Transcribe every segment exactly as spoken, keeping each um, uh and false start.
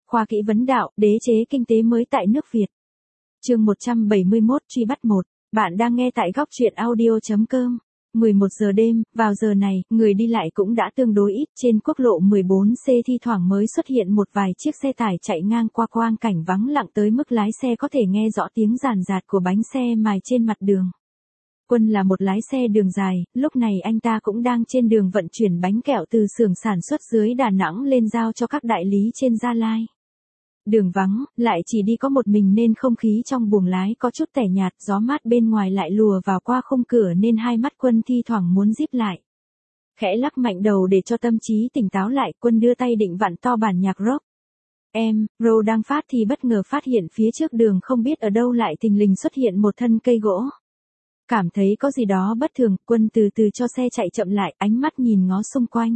Khoa kỹ vấn đạo, đế chế kinh tế mới tại nước Việt. Chương một trăm bảy mươi mốt truy bắt một. Bạn đang nghe tại góc truyện audio chấm com. mười một giờ đêm, vào giờ này, người đi lại cũng đã tương đối ít. Trên quốc lộ mười bốn C thi thoảng mới xuất hiện một vài chiếc xe tải chạy ngang qua quang cảnh vắng lặng tới mức lái xe có thể nghe rõ tiếng ràn rạt của bánh xe mài trên mặt đường. Quân là một lái xe đường dài, lúc này anh ta cũng đang trên đường vận chuyển bánh kẹo từ xưởng sản xuất dưới Đà Nẵng lên giao cho các đại lý trên Gia Lai. Đường vắng, lại chỉ đi có một mình nên không khí trong buồng lái có chút tẻ nhạt, gió mát bên ngoài lại lùa vào qua khung cửa nên hai mắt Quân thi thoảng muốn díp lại. Khẽ lắc mạnh đầu để cho tâm trí tỉnh táo lại, Quân đưa tay định vặn to bản nhạc rock. Em, Ro đang phát thì bất ngờ phát hiện phía trước đường không biết ở đâu lại thình lình xuất hiện một thân cây gỗ. Cảm thấy có gì đó bất thường, Quân từ từ cho xe chạy chậm lại, ánh mắt nhìn ngó xung quanh.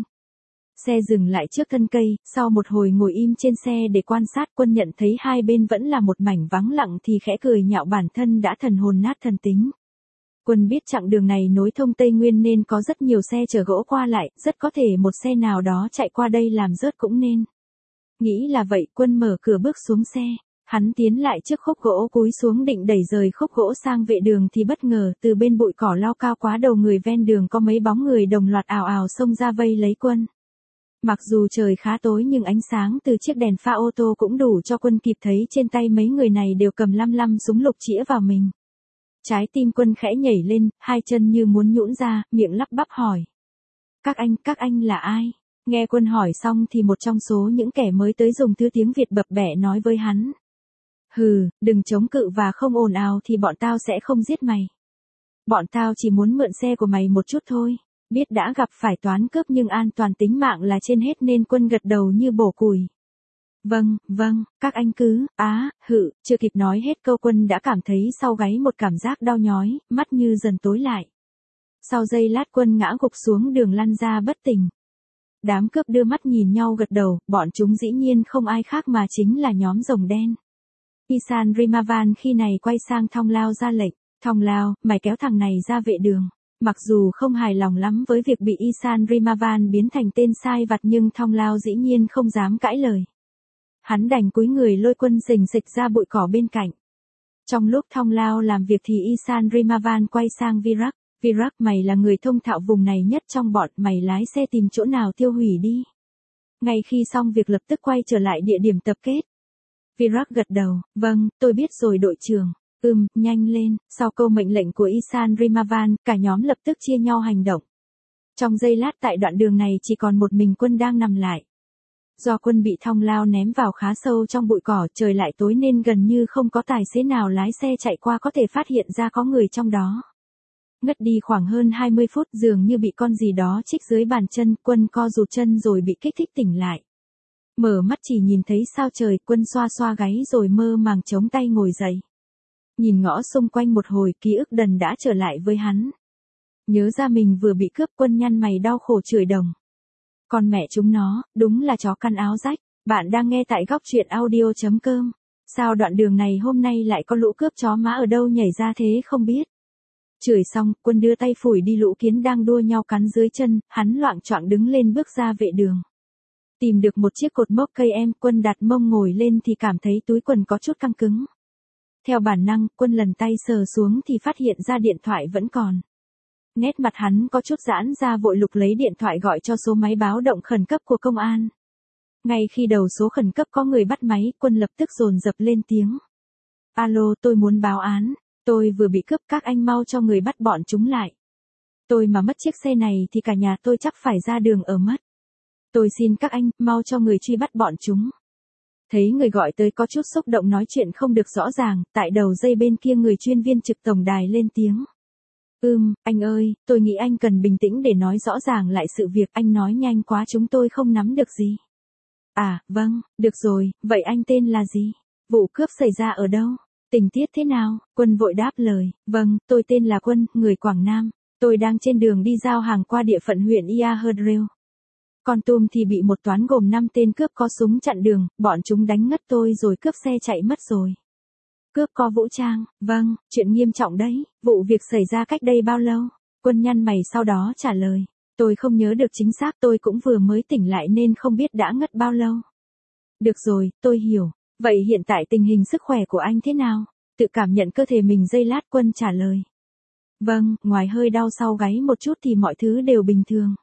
Xe dừng lại trước thân cây, sau một hồi ngồi im trên xe để quan sát, Quân nhận thấy hai bên vẫn là một mảnh vắng lặng thì khẽ cười nhạo bản thân đã thần hồn nát thần tính. Quân biết chặng đường này nối thông Tây Nguyên nên có rất nhiều xe chở gỗ qua lại, rất có thể một xe nào đó chạy qua đây làm rớt cũng nên. Nghĩ là vậy, Quân mở cửa bước xuống xe. Hắn tiến lại trước khúc gỗ cúi xuống định đẩy rời khúc gỗ sang vệ đường thì bất ngờ từ bên bụi cỏ lao cao quá đầu người ven đường có mấy bóng người đồng loạt ào ào xông ra vây lấy Quân. Mặc dù trời khá tối nhưng ánh sáng từ chiếc đèn pha ô tô cũng đủ cho Quân kịp thấy trên tay mấy người này đều cầm lăm lăm súng lục chĩa vào mình. Trái tim Quân khẽ nhảy lên, hai chân như muốn nhũn ra, miệng lắp bắp hỏi. Các anh, các anh là ai? Nghe Quân hỏi xong thì một trong số những kẻ mới tới dùng thứ tiếng Việt bập bẹ nói với hắn. Hừ, đừng chống cự và không ồn ào thì bọn tao sẽ không giết mày. Bọn tao chỉ muốn mượn xe của mày một chút thôi. Biết đã gặp phải toán cướp nhưng an toàn tính mạng là trên hết nên Quân gật đầu như bổ củi. Vâng, vâng, các anh cứ, á, hự, chưa kịp nói hết câu Quân đã cảm thấy sau gáy một cảm giác đau nhói, mắt như dần tối lại. Sau giây lát Quân ngã gục xuống đường lăn ra bất tỉnh. Đám cướp đưa mắt nhìn nhau gật đầu, bọn chúng dĩ nhiên không ai khác mà chính là nhóm rồng đen. Isan Rimavan khi này quay sang Thong Lao ra lệnh, Thong Lao, mày kéo thằng này ra vệ đường. Mặc dù không hài lòng lắm với việc bị Isan Rimavan biến thành tên sai vặt nhưng Thong Lao dĩ nhiên không dám cãi lời. Hắn đành cúi người lôi Quân rình rịch ra bụi cỏ bên cạnh. Trong lúc Thong Lao làm việc thì Isan Rimavan quay sang Virak, Virak mày là người thông thạo vùng này nhất trong bọn, mày lái xe tìm chỗ nào tiêu hủy đi. Ngay khi xong việc lập tức quay trở lại địa điểm tập kết. Virak gật đầu, vâng, tôi biết rồi đội trưởng. Ừm, nhanh lên, sau câu mệnh lệnh của Isan Rimavan, cả nhóm lập tức chia nhau hành động. Trong giây lát tại đoạn đường này chỉ còn một mình Quân đang nằm lại. Do Quân bị Thong Lao ném vào khá sâu trong bụi cỏ, trời lại tối nên gần như không có tài xế nào lái xe chạy qua có thể phát hiện ra có người trong đó. Ngất đi khoảng hơn hai mươi phút dường như bị con gì đó chích dưới bàn chân, Quân co rụt chân rồi bị kích thích tỉnh lại. Mở mắt chỉ nhìn thấy sao trời, Quân xoa xoa gáy rồi mơ màng chống tay ngồi dậy. Nhìn ngõ xung quanh một hồi, ký ức đần đã trở lại với hắn. Nhớ ra mình vừa bị cướp, Quân nhăn mày đau khổ chửi đồng. Con mẹ chúng nó, đúng là chó căn áo rách. Bạn đang nghe tại góc truyện audio chấm com. Sao đoạn đường này hôm nay lại có lũ cướp chó má ở đâu nhảy ra thế không biết. Chửi xong, Quân đưa tay phủi đi lũ kiến đang đua nhau cắn dưới chân, hắn loạng choạng đứng lên bước ra vệ đường. Tìm được một chiếc cột mốc cây em, Quân đặt mông ngồi lên thì cảm thấy túi quần có chút căng cứng. Theo bản năng, Quân lần tay sờ xuống thì phát hiện ra điện thoại vẫn còn. Nét mặt hắn có chút giãn ra vội lục lấy điện thoại gọi cho số máy báo động khẩn cấp của công an. Ngay khi đầu số khẩn cấp có người bắt máy, Quân lập tức dồn dập lên tiếng. Alo, tôi muốn báo án. Tôi vừa bị cướp, các anh mau cho người bắt bọn chúng lại. Tôi mà mất chiếc xe này thì cả nhà tôi chắc phải ra đường ở mất. Tôi xin các anh, mau cho người truy bắt bọn chúng. Thấy người gọi tới có chút xúc động nói chuyện không được rõ ràng, tại đầu dây bên kia người chuyên viên trực tổng đài lên tiếng. Ừm, anh ơi, tôi nghĩ anh cần bình tĩnh để nói rõ ràng lại sự việc, anh nói nhanh quá chúng tôi không nắm được gì. À, vâng, được rồi, vậy anh tên là gì? Vụ cướp xảy ra ở đâu? Tình tiết thế nào? Quân vội đáp lời, vâng, tôi tên là Quân, người Quảng Nam. Tôi đang trên đường đi giao hàng qua địa phận huyện Ia Herdreo. Con Tum thì bị một toán gồm năm tên cướp có súng chặn đường, bọn chúng đánh ngất tôi rồi cướp xe chạy mất rồi. Cướp có vũ trang, vâng, chuyện nghiêm trọng đấy, vụ việc xảy ra cách đây bao lâu? Quân nhăn mày sau đó trả lời, tôi không nhớ được chính xác, tôi cũng vừa mới tỉnh lại nên không biết đã ngất bao lâu. Được rồi, tôi hiểu. Vậy hiện tại tình hình sức khỏe của anh thế nào? Tự cảm nhận cơ thể mình giây lát. Quân trả lời. Vâng, ngoài hơi đau sau gáy một chút thì mọi thứ đều bình thường.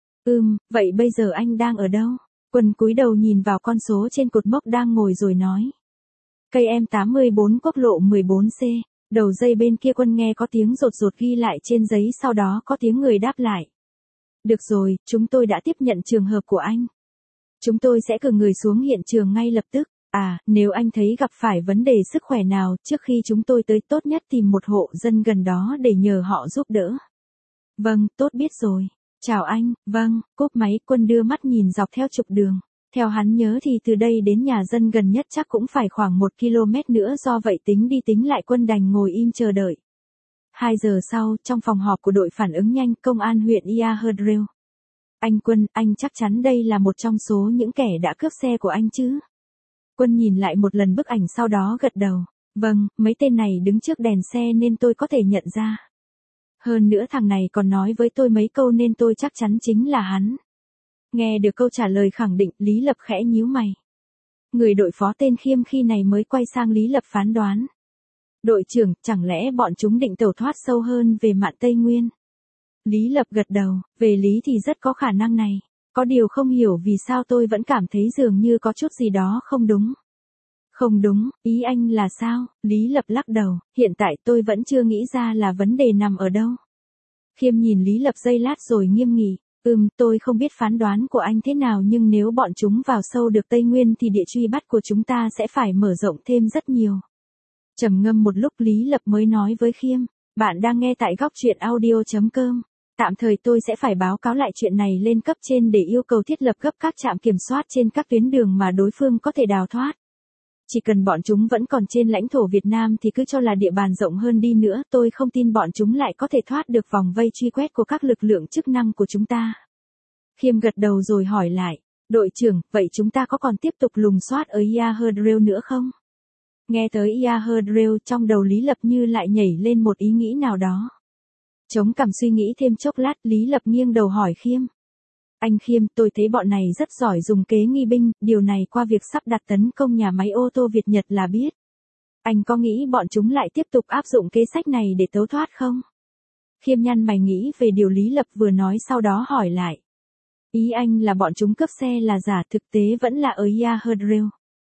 Ừm, vậy bây giờ anh đang ở đâu? Quân cúi đầu nhìn vào con số trên cột mốc đang ngồi rồi nói. Cây em tám mươi bốn quốc lộ mười bốn C. Đầu dây bên kia Quân nghe có tiếng rột rột ghi lại trên giấy, sau đó có tiếng người đáp lại. Được rồi, chúng tôi đã tiếp nhận trường hợp của anh. Chúng tôi sẽ cử người xuống hiện trường ngay lập tức. À, nếu anh thấy gặp phải vấn đề sức khỏe nào, trước khi chúng tôi tới tốt nhất tìm một hộ dân gần đó để nhờ họ giúp đỡ. Vâng, tốt biết rồi. Chào anh. Vâng, cúp máy. Quân đưa mắt nhìn dọc theo trục đường. Theo hắn nhớ thì từ đây đến nhà dân gần nhất chắc cũng phải khoảng một ki lô mét nữa, do vậy tính đi tính lại Quân đành ngồi im chờ đợi. Hai giờ sau, trong phòng họp của đội phản ứng nhanh công an huyện Yahdrel. Anh Quân, anh chắc chắn đây là một trong số những kẻ đã cướp xe của anh chứ? Quân nhìn lại một lần bức ảnh sau đó gật đầu. Vâng, mấy tên này đứng trước đèn xe nên tôi có thể nhận ra. Hơn nữa thằng này còn nói với tôi mấy câu nên tôi chắc chắn chính là hắn. Nghe được câu trả lời khẳng định, Lý Lập khẽ nhíu mày. Người đội phó tên Khiêm khi này mới quay sang Lý Lập phán đoán. Đội trưởng, chẳng lẽ bọn chúng định tẩu thoát sâu hơn về mạn Tây Nguyên? Lý Lập gật đầu, về lý thì rất có khả năng này. Có điều không hiểu vì sao tôi vẫn cảm thấy dường như có chút gì đó không đúng. Không đúng, ý anh là sao? Lý Lập lắc đầu, hiện tại tôi vẫn chưa nghĩ ra là vấn đề nằm ở đâu. Khiêm nhìn Lý Lập giây lát rồi nghiêm nghị. Ừm, tôi không biết phán đoán của anh thế nào, nhưng nếu bọn chúng vào sâu được Tây Nguyên thì địa truy bắt của chúng ta sẽ phải mở rộng thêm rất nhiều. Trầm ngâm một lúc Lý Lập mới nói với Khiêm. Bạn đang nghe tại góc truyện audio chấm com. Tạm thời tôi sẽ phải báo cáo lại chuyện này lên cấp trên để yêu cầu thiết lập gấp các trạm kiểm soát trên các tuyến đường mà đối phương có thể đào thoát. Chỉ cần bọn chúng vẫn còn trên lãnh thổ Việt Nam thì cứ cho là địa bàn rộng hơn đi nữa, tôi không tin bọn chúng lại có thể thoát được vòng vây truy quét của các lực lượng chức năng của chúng ta. Khiêm gật đầu rồi hỏi lại. Đội trưởng, vậy chúng ta có còn tiếp tục lùng soát ở Yahdrel nữa không? Nghe tới Yahdrel, trong đầu Lý Lập như lại nhảy lên một ý nghĩ nào đó. Chống cằm suy nghĩ thêm chốc lát, Lý Lập nghiêng đầu hỏi Khiêm. Anh Khiêm, tôi thấy bọn này rất giỏi dùng kế nghi binh, điều này qua việc sắp đặt tấn công nhà máy ô tô Việt Nhật là biết. Anh có nghĩ bọn chúng lại tiếp tục áp dụng kế sách này để tấu thoát không? Khiêm nhăn mày nghĩ về điều Lý Lập vừa nói, sau đó hỏi lại. Ý anh là bọn chúng cướp xe là giả, thực tế vẫn là ở Yahdrel.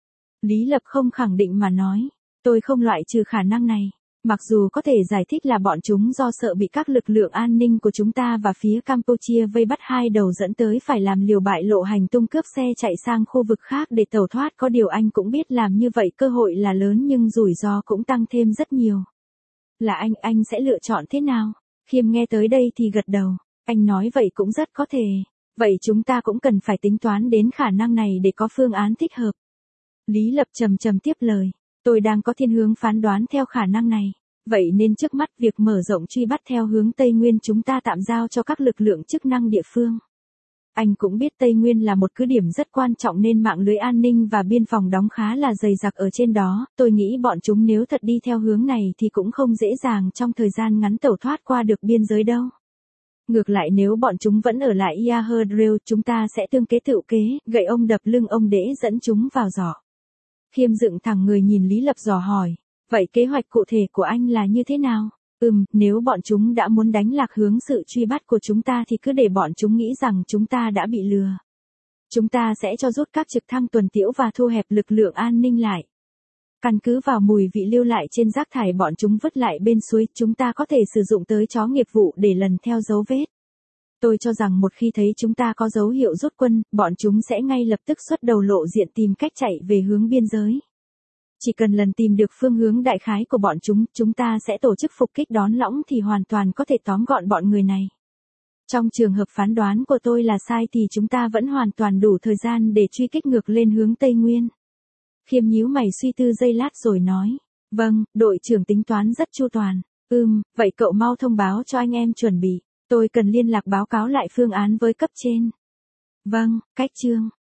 Lý Lập không khẳng định mà nói. Tôi không loại trừ khả năng này. Mặc dù có thể giải thích là bọn chúng do sợ bị các lực lượng an ninh của chúng ta và phía Campuchia vây bắt hai đầu dẫn tới phải làm liều bại lộ hành tung cướp xe chạy sang khu vực khác để tẩu thoát, có điều anh cũng biết làm như vậy cơ hội là lớn nhưng rủi ro cũng tăng thêm rất nhiều. Là anh, anh sẽ lựa chọn thế nào? Khiêm nghe tới đây thì gật đầu. Anh nói vậy cũng rất có thể. Vậy chúng ta cũng cần phải tính toán đến khả năng này để có phương án thích hợp. Lý Lập trầm trầm tiếp lời. Tôi đang có thiên hướng phán đoán theo khả năng này. Vậy nên trước mắt việc mở rộng truy bắt theo hướng Tây Nguyên chúng ta tạm giao cho các lực lượng chức năng địa phương. Anh cũng biết Tây Nguyên là một cứ điểm rất quan trọng nên mạng lưới an ninh và biên phòng đóng khá là dày dặc ở trên đó. Tôi nghĩ bọn chúng nếu thật đi theo hướng này thì cũng không dễ dàng trong thời gian ngắn tẩu thoát qua được biên giới đâu. Ngược lại nếu bọn chúng vẫn ở lại Yahdrel, chúng ta sẽ tương kế tựu kế, gậy ông đập lưng ông để dẫn chúng vào giỏ. Khiêm dựng thẳng người nhìn Lý Lập dò hỏi. Vậy kế hoạch cụ thể của anh là như thế nào? Ừm, nếu bọn chúng đã muốn đánh lạc hướng sự truy bắt của chúng ta thì cứ để bọn chúng nghĩ rằng chúng ta đã bị lừa. Chúng ta sẽ cho rút các trực thăng tuần tiễu và thu hẹp lực lượng an ninh lại. Căn cứ vào mùi vị lưu lại trên rác thải bọn chúng vứt lại bên suối, chúng ta có thể sử dụng tới chó nghiệp vụ để lần theo dấu vết. Tôi cho rằng một khi thấy chúng ta có dấu hiệu rút quân, bọn chúng sẽ ngay lập tức xuất đầu lộ diện tìm cách chạy về hướng biên giới. Chỉ cần lần tìm được phương hướng đại khái của bọn chúng, chúng ta sẽ tổ chức phục kích đón lõng thì hoàn toàn có thể tóm gọn bọn người này. Trong trường hợp phán đoán của tôi là sai thì chúng ta vẫn hoàn toàn đủ thời gian để truy kích ngược lên hướng Tây Nguyên. Khiêm nhíu mày suy tư giây lát rồi nói. Vâng, đội trưởng tính toán rất chu toàn. Ừm, vậy cậu mau thông báo cho anh em chuẩn bị. Tôi cần liên lạc báo cáo lại phương án với cấp trên. Vâng, cách chương.